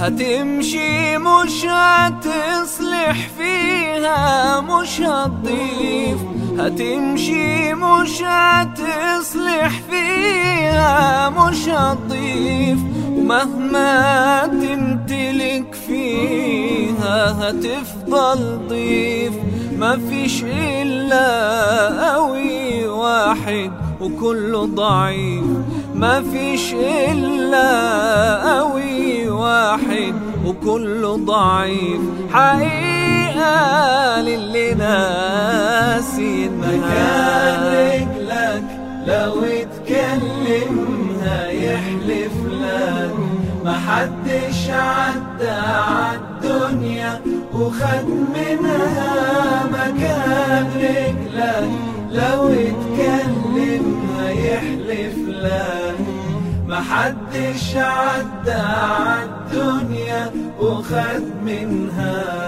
هتمشي مش هتصلح فيها، مش هتضيف. هتمشي مش هتصلح فيها، مش هتضيف. ومهما تمتلك فيها هتفضل ضيف. مفيش إلا قوي واحد وكله ضعيف. مفيش إلا قوي واحد وكله ضعيف. حقيقة للي ناسي مكان رجلك لو اتكلم هيحلف لك. محدش عدى عالدنيا وخد منها. مكان رجلك لو اتكلم هيحلف لك. محدش عدى عالدنيا وخد منها.